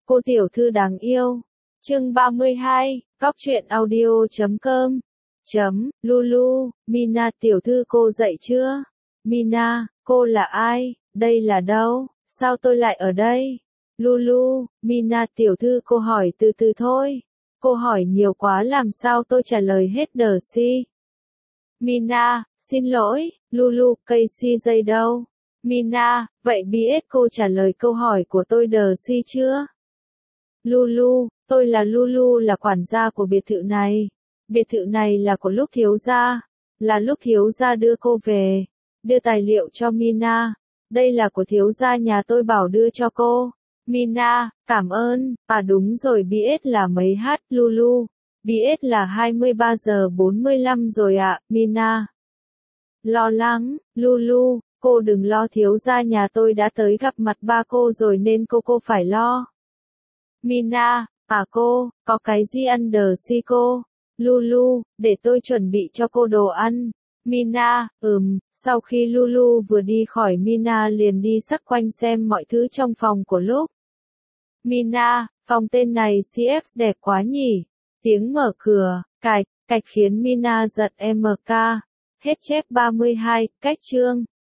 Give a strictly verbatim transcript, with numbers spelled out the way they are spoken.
Cô tiểu thư đáng yêu. Chương ba mươi hai, Cóc truyện audio chấm com. Chấm, Lulu, Mina tiểu thư cô dậy chưa? Mina, cô là ai? Đây là đâu? Sao tôi lại ở đây? Lulu, Mina tiểu thư cô hỏi từ từ thôi. Cô hỏi nhiều quá làm sao tôi trả lời hết đờ si. Mina, xin lỗi, Lulu, cây si dây đâu? Mina, vậy biết cô trả lời câu hỏi của tôi đờ si chưa? Lulu, tôi là Lulu là quản gia của biệt thự này. Biệt thự này là của lúc thiếu gia. Là lúc thiếu gia đưa cô về. Đưa tài liệu cho Mina. Đây là của thiếu gia nhà tôi bảo đưa cho cô. Mina, cảm ơn. À đúng rồi biết là mấy hát Lulu. Biết là hai mươi ba giờ bốn mươi lăm rồi ạ, Mina. Lo lắng, Lulu, cô đừng lo thiếu gia nhà tôi đã tới gặp mặt ba cô rồi nên cô cô phải lo. Mina, à cô, có cái gì ăn đờ si cô? Lulu, để tôi chuẩn bị cho cô đồ ăn. Mina, ừm, sau khi Lulu vừa đi khỏi Mina liền đi sắc quanh xem mọi thứ trong phòng của lúc. Mina, phòng tên này xê ép đẹp quá nhỉ? Tiếng mở cửa, cạch, cạch khiến Mina giật em ca. Hết chép ba mươi hai, cách chương.